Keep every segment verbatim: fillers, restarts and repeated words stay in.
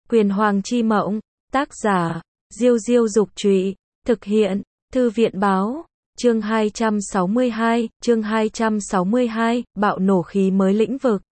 Quyền Hoàng chi mộng, tác giả, Diêu Diêu Dục Trụy, thực hiện, Thư viện Báo, chương hai trăm sáu mươi hai, chương hai trăm sáu mươi hai, bạo nổ khí mới lĩnh vực.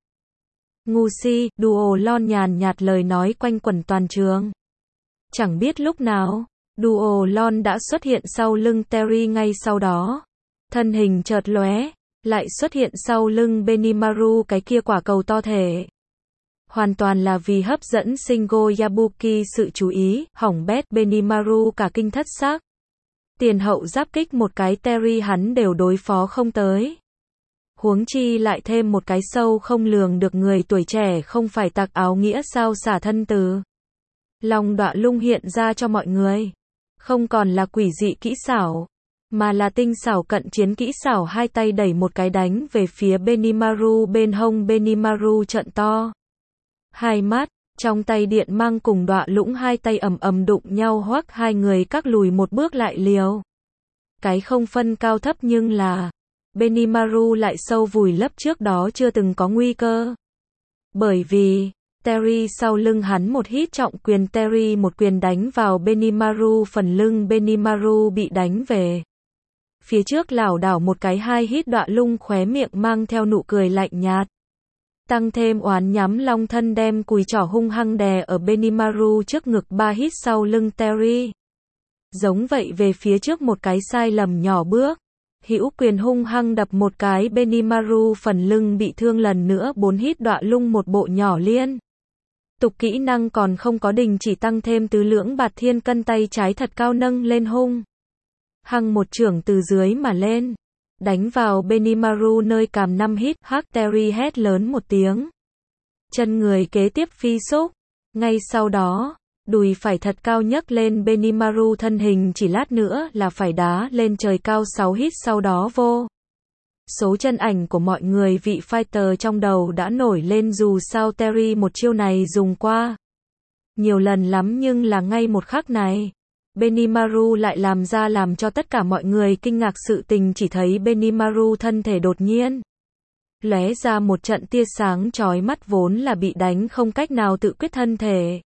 Ngu si, Duo Lon nhàn nhạt lời nói quanh quẩn toàn trường. Chẳng biết lúc nào, Duo Lon đã xuất hiện sau lưng Terry ngay sau đó. Thân hình chợt lóe, lại xuất hiện sau lưng Benimaru cái kia quả cầu to thể. Hoàn toàn là vì hấp dẫn Shingo Yabuki sự chú ý, hỏng bét Benimaru cả kinh thất xác. Tiền hậu giáp kích một cái Terry hắn đều đối phó không tới. Huống chi lại thêm một cái sâu không lường được người tuổi trẻ không phải tặc áo nghĩa sao xả thân từ. Lòng đọa lung hiện ra cho mọi người. Không còn là quỷ dị kỹ xảo, mà là tinh xảo cận chiến kỹ xảo, hai tay đẩy một cái đánh về phía Benimaru bên hông. Benimaru trợn to hai mắt, trong tay điện mang cùng đọa lũng hai tay ầm ầm đụng nhau, hoắc hai người các lùi một bước lại liều. Cái không phân cao thấp nhưng là Benimaru lại sâu vùi lấp trước đó chưa từng có nguy cơ. Bởi vì Terry sau lưng hắn một hít trọng quyền, Terry một quyền đánh vào Benimaru phần lưng, Benimaru bị đánh về phía trước lảo đảo một cái, hai hít đọa lung khóe miệng mang theo nụ cười lạnh nhạt. Tăng thêm oán nhắm long thân đem cùi trỏ hung hăng đè ở Benimaru trước ngực, ba hít sau lưng Terry. Giống vậy về phía trước một cái sai lầm nhỏ bước. Hữu quyền hung hăng đập một cái, Benimaru phần lưng bị thương lần nữa, bốn hít đọa lung một bộ nhỏ liên. Tục kỹ năng còn không có đình chỉ, tăng thêm tứ lưỡng bạt thiên cân, tay trái thật cao nâng lên hung hăng một chưởng từ dưới mà lên. Đánh vào Benimaru nơi cằm, năm hít, hắc Terry hét lớn một tiếng. Chân người kế tiếp phi xúc. Ngay sau đó, đùi phải thật cao nhấc lên, Benimaru thân hình chỉ lát nữa là phải đá lên trời cao, sáu hít sau đó vô số chân ảnh của mọi người vị fighter trong đầu đã nổi lên, dù sao Terry một chiêu này dùng qua nhiều lần lắm, nhưng là ngay một khắc này Benimaru lại làm ra làm cho tất cả mọi người kinh ngạc sự tình, chỉ thấy Benimaru thân thể đột nhiên lóe ra một trận tia sáng chói mắt, vốn là bị đánh không cách nào tự quyết thân thể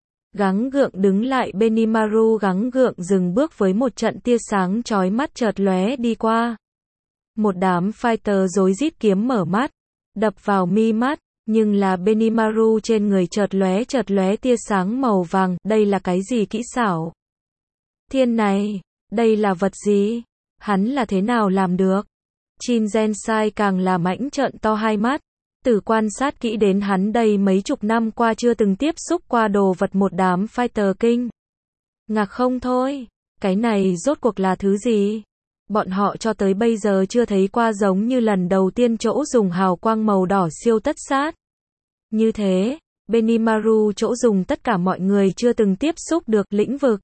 gắng gượng đứng lại, Benimaru gắng gượng dừng bước với một trận tia sáng chói mắt chợt lóe đi qua. Một đám fighter rối rít kiếm mở mắt, đập vào mi mắt, nhưng là Benimaru trên người chợt lóe chợt lóe tia sáng màu vàng, đây là cái gì kỹ xảo? Thiên này, đây là vật gì? Hắn là thế nào làm được? Chin Gensai càng là mãnh trợn to hai mắt. Từ quan sát kỹ đến hắn đây mấy chục năm qua chưa từng tiếp xúc qua đồ vật, một đám fighter kinh ngạc không thôi. Cái này rốt cuộc là thứ gì? Bọn họ cho tới bây giờ chưa thấy qua, giống như lần đầu tiên chỗ dùng hào quang màu đỏ siêu tất sát. Như thế, Benimaru chỗ dùng tất cả mọi người chưa từng tiếp xúc được lĩnh vực.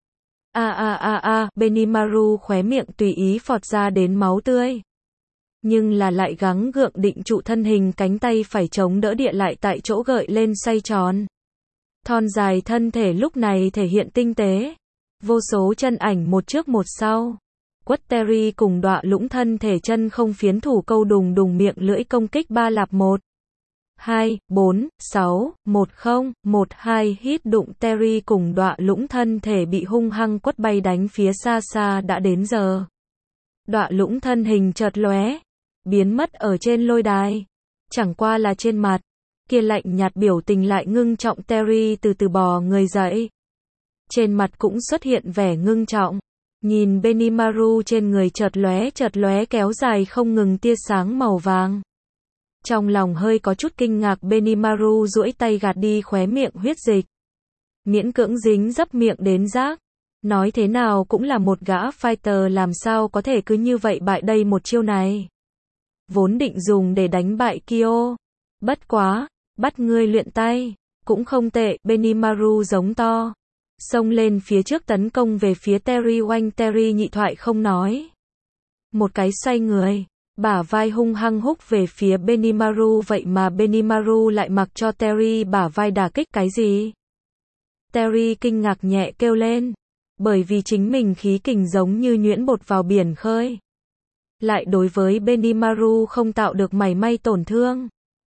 A a a a, Benimaru khóe miệng tùy ý phọt ra đến máu tươi. Nhưng là lại gắng gượng định trụ thân hình, cánh tay phải chống đỡ địa lại tại chỗ gợi lên xoay tròn. Thon dài thân thể lúc này thể hiện tinh tế. Vô số chân ảnh một trước một sau. Quất Terry cùng đọa lũng thân thể chân không phiến thủ câu đùng đùng miệng lưỡi công kích ba lạp một. hai, bốn, sáu, một không, một hai hít đụng Terry cùng đọa lũng thân thể bị hung hăng quất bay đánh phía xa xa đã đến giờ. Đọa lũng thân hình chợt lóe, biến mất ở trên lôi đài. Chẳng qua là trên mặt kia lạnh nhạt biểu tình lại ngưng trọng, Terry từ từ bò người dậy. Trên mặt cũng xuất hiện vẻ ngưng trọng. Nhìn Benimaru trên người chợt lóe chợt lóe kéo dài không ngừng tia sáng màu vàng. Trong lòng hơi có chút kinh ngạc, Benimaru duỗi tay gạt đi khóe miệng huyết dịch. Miễn cưỡng dính dấp miệng đến rác. Nói thế nào cũng là một gã fighter, làm sao có thể cứ như vậy bại đây một chiêu này. Vốn định dùng để đánh bại Kyo. Bất quá, bắt ngươi luyện tay, cũng không tệ, Benimaru giống to. Xông lên phía trước tấn công về phía Terry. Oanh, Terry nhị thoại không nói. Một cái xoay người, bả vai hung hăng húc về phía Benimaru, vậy mà Benimaru lại mặc cho Terry bả vai đả kích. Cái gì? Terry kinh ngạc nhẹ kêu lên, bởi vì chính mình khí kình giống như nhuyễn bột vào biển khơi. Lại đối với Benimaru không tạo được mảy may tổn thương.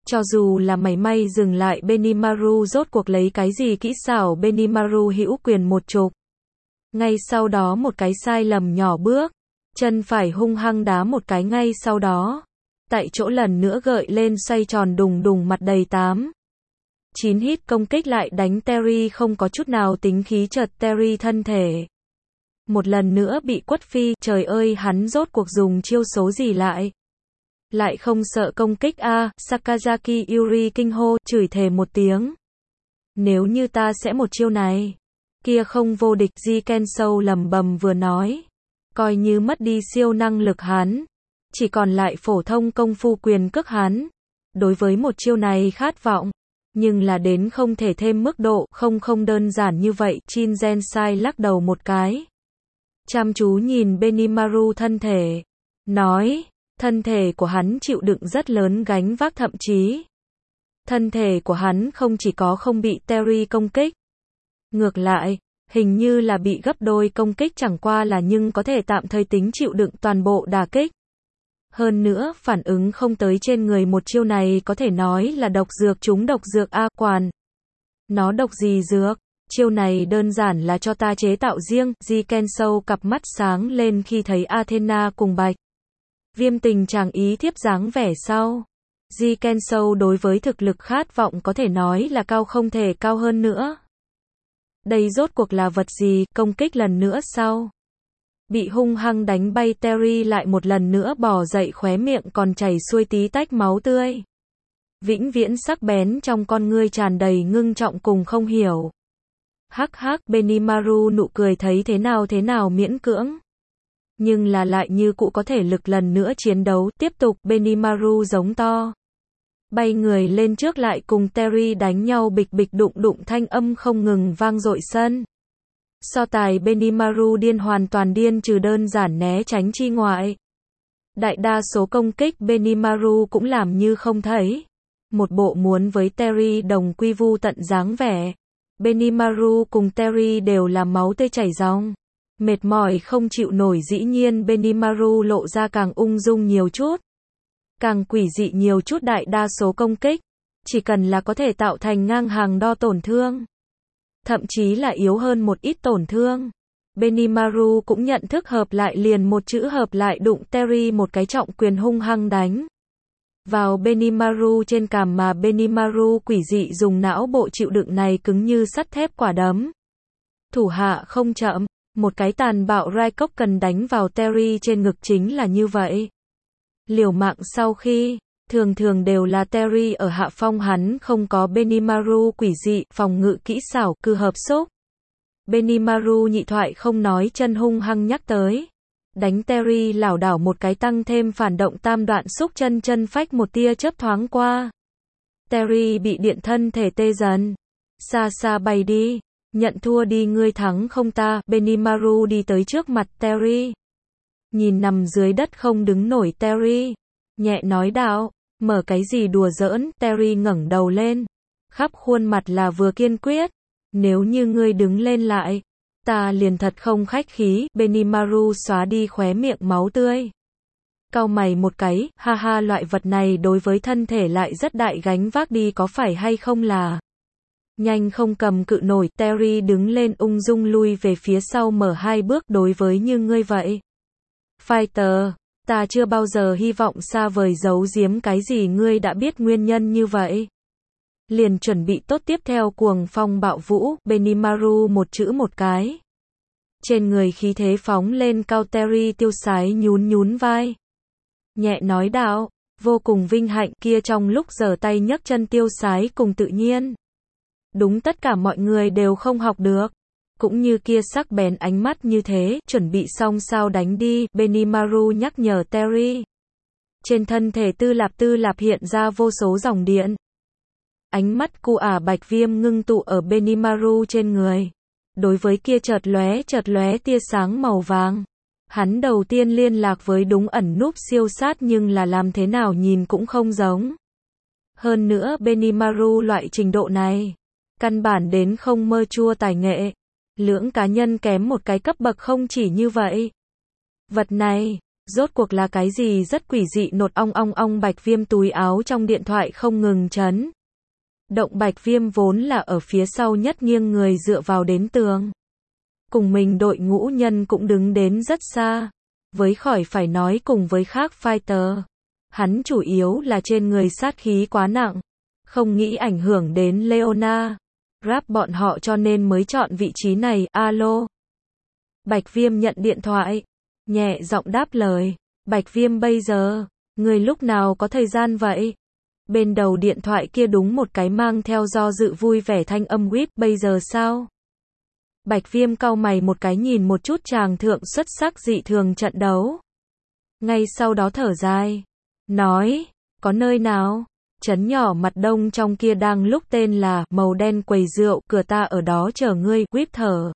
Cho dù là mảy may dừng lại, Benimaru rốt cuộc lấy cái gì kỹ xảo, Benimaru hữu quyền một chụp. Ngay sau đó một cái sai lầm nhỏ bước, chân phải hung hăng đá một cái, ngay sau đó tại chỗ lần nữa gợi lên xoay tròn đùng đùng, mặt đầy tám chín hit công kích lại đánh Terry không có chút nào tính khí, chợt Terry thân thể một lần nữa bị quất phi. Trời ơi, hắn rốt cuộc dùng chiêu số gì lại? Lại không sợ công kích a? À, Sakazaki Yuri kinh hô, chửi thề một tiếng. Nếu như ta sẽ một chiêu này, kia không vô địch. Ji Kensou lầm bầm vừa nói. Coi như mất đi siêu năng lực hắn, chỉ còn lại phổ thông công phu quyền cước hắn. Đối với một chiêu này khát vọng, nhưng là đến không thể thêm mức độ, không không đơn giản như vậy. Chin Gensai lắc đầu một cái, chăm chú nhìn Benimaru thân thể, nói, thân thể của hắn chịu đựng rất lớn gánh vác, thậm chí thân thể của hắn không chỉ có không bị Terry công kích, ngược lại, hình như là bị gấp đôi công kích, chẳng qua là nhưng có thể tạm thời tính chịu đựng toàn bộ đả kích. Hơn nữa, phản ứng không tới trên người, một chiêu này có thể nói là độc dược trúng độc dược a. Quản nó độc gì dược, chiêu này đơn giản là cho ta chế tạo riêng. Ji Kensou cặp mắt sáng lên khi thấy Athena cùng Bạch Viêm tình chàng ý thiếp dáng vẻ sau. Ji Kensou đối với thực lực khát vọng có thể nói là cao không thể cao hơn nữa. Đây rốt cuộc là vật gì? Công kích lần nữa sau bị hung hăng đánh bay, Terry lại một lần nữa bò dậy, khóe miệng còn chảy xuôi tí tách máu tươi. Vĩnh viễn sắc bén trong con ngươi tràn đầy ngưng trọng cùng không hiểu. Hắc hắc, Benimaru nụ cười thấy thế nào thế nào miễn cưỡng. Nhưng là lại như cụ có thể lực lần nữa chiến đấu, tiếp tục. Benimaru giống to, bay người lên trước, lại cùng Terry đánh nhau, bịch bịch đụng đụng, thanh âm không ngừng vang dội sân. So tài Benimaru điên, hoàn toàn điên, trừ đơn giản né tránh chi ngoại. Đại đa số công kích Benimaru cũng làm như không thấy. Một bộ muốn với Terry đồng quy vu tận dáng vẻ. Benimaru cùng Terry đều là máu tươi chảy ròng, mệt mỏi không chịu nổi. Dĩ nhiên Benimaru lộ ra càng ung dung nhiều chút, càng quỷ dị nhiều chút. Đại đa số công kích, chỉ cần là có thể tạo thành ngang hàng đo tổn thương, thậm chí là yếu hơn một ít tổn thương. Benimaru cũng nhận thức, hợp lại liền một chữ hợp lại, đụng Terry một cái, trọng quyền hung hăng đánh vào Benimaru trên cằm, mà Benimaru quỷ dị dùng não bộ chịu đựng này cứng như sắt thép quả đấm. Thủ hạ không chậm, một cái tàn bạo Raikok cần đánh vào Terry trên ngực, chính là như vậy. Liều mạng sau khi, thường thường đều là Terry ở hạ phong, hắn không có Benimaru quỷ dị, phòng ngự kỹ xảo, cư hợp xúc. Benimaru nhị thoại không nói, chân hung hăng nhắc tới. Đánh Terry lảo đảo một cái, tăng thêm phản động tam đoạn xúc chân, chân phách một tia chớp thoáng qua. Terry bị điện, thân thể tê dần. Xa xa bay đi, nhận thua đi, ngươi thắng không ta. Benimaru đi tới trước mặt Terry, nhìn nằm dưới đất không đứng nổi Terry, nhẹ nói đạo, mở cái gì đùa giỡn. Terry ngẩng đầu lên, khắp khuôn mặt là vừa kiên quyết. Nếu như ngươi đứng lên lại, ta liền thật không khách khí. Benimaru xóa đi khóe miệng máu tươi, cau mày một cái, ha ha, loại vật này đối với thân thể lại rất đại gánh vác đi, có phải hay không là nhanh không cầm cự nổi. Terry đứng lên ung dung lui về phía sau, mở hai bước. Đối với như ngươi vậy, fighter, ta chưa bao giờ hy vọng xa vời giấu giếm cái gì, ngươi đã biết nguyên nhân như vậy, liền chuẩn bị tốt tiếp theo cuồng phong bạo vũ. Benimaru một chữ một cái, trên người khí thế phóng lên cao. Terry tiêu sái nhún nhún vai, nhẹ nói đạo, vô cùng vinh hạnh. Kia trong lúc giở tay nhấc chân tiêu sái cùng tự nhiên, đúng tất cả mọi người đều không học được. Cũng như kia sắc bén ánh mắt như thế, chuẩn bị xong sao đánh đi. Benimaru nhắc nhở Terry. Trên thân thể Tư Lạp Tư Lạp hiện ra vô số dòng điện. Ánh mắt cu ả Bạch Viêm ngưng tụ ở Benimaru trên người. Đối với kia chợt lóe chợt lóe tia sáng màu vàng, hắn đầu tiên liên lạc với đúng ẩn núp siêu sát, nhưng là làm thế nào nhìn cũng không giống. Hơn nữa Benimaru loại trình độ này, căn bản đến không mơ chua tài nghệ. Lưỡng cá nhân kém một cái cấp bậc, không chỉ như vậy. Vật này, Rốt cuộc là cái gì rất quỷ dị nột ong ong ong Bạch Viêm túi áo trong điện thoại không ngừng chấn. Động Bạch Viêm vốn là ở phía sau nhất nghiêng người dựa vào đến tường. Cùng mình đội ngũ nhân cũng đứng đến rất xa. Với khỏi phải nói cùng với khác fighter. Hắn chủ yếu là trên người sát khí quá nặng. Không nghĩ ảnh hưởng đến Leona. Rap bọn họ cho nên mới chọn vị trí này. Alo. Bạch Viêm nhận điện thoại. Nhẹ giọng đáp lời. Bạch Viêm bây giờ. Người lúc nào có thời gian vậy? Bên đầu điện thoại kia đúng một cái mang theo do dự vui vẻ thanh âm whip. Bây giờ sao? Bạch Viêm cau mày một cái nhìn một chút chàng thượng xuất sắc dị thường trận đấu. Ngay sau đó thở dài. Nói. Có nơi nào? Trấn nhỏ mặt đông trong kia đang lúc tên là màu đen quầy rượu. Cửa ta ở đó chờ ngươi. Whip thở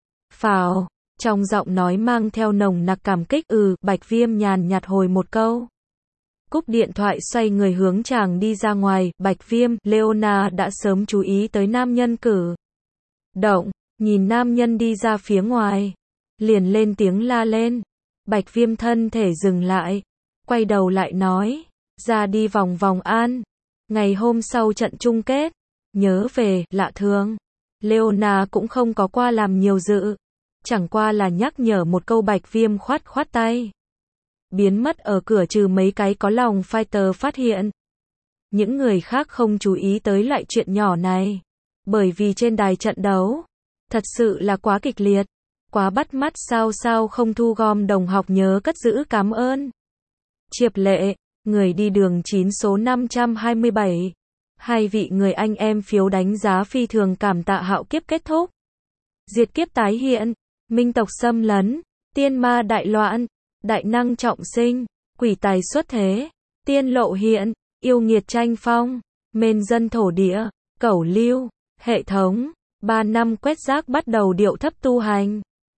phào. Trong giọng nói mang theo nồng nặc cảm kích. Ừ. Bạch Viêm nhàn nhạt hồi một câu. Cúp điện thoại xoay người hướng chàng đi ra ngoài. Bạch Viêm, Leona đã sớm chú ý tới nam nhân cử động. Nhìn nam nhân đi ra phía ngoài. Liền lên tiếng la lên. Bạch Viêm thân thể dừng lại. Quay đầu lại nói. Ra đi vòng vòng an. Ngày hôm sau trận chung kết. Nhớ về, lạ thường. Leona cũng không có qua làm nhiều dự. Chẳng qua là nhắc nhở một câu. Bạch Viêm khoát khoát tay. Biến mất ở cửa trừ mấy cái có lòng fighter phát hiện. Những người khác không chú ý tới lại chuyện nhỏ này. Bởi vì trên đài trận đấu. Thật sự là quá kịch liệt. Quá bắt mắt sao sao không thu gom đồng học nhớ cất giữ cảm ơn. Chiệp Lệ, người đi đường chín số năm trăm hai mươi bảy. Hai vị người anh em phiếu đánh giá phi thường cảm tạ hạo kiếp kết thúc. Diệt kiếp tái hiện. Minh tộc xâm lấn. Tiên ma đại loạn. Đại năng trọng sinh. Quỷ tài xuất thế. Tiên lộ hiện. Yêu nghiệt tranh phong. Mên dân thổ địa. Cẩu lưu. Hệ thống. Ba năm quét rác bắt đầu điệu thấp tu hành.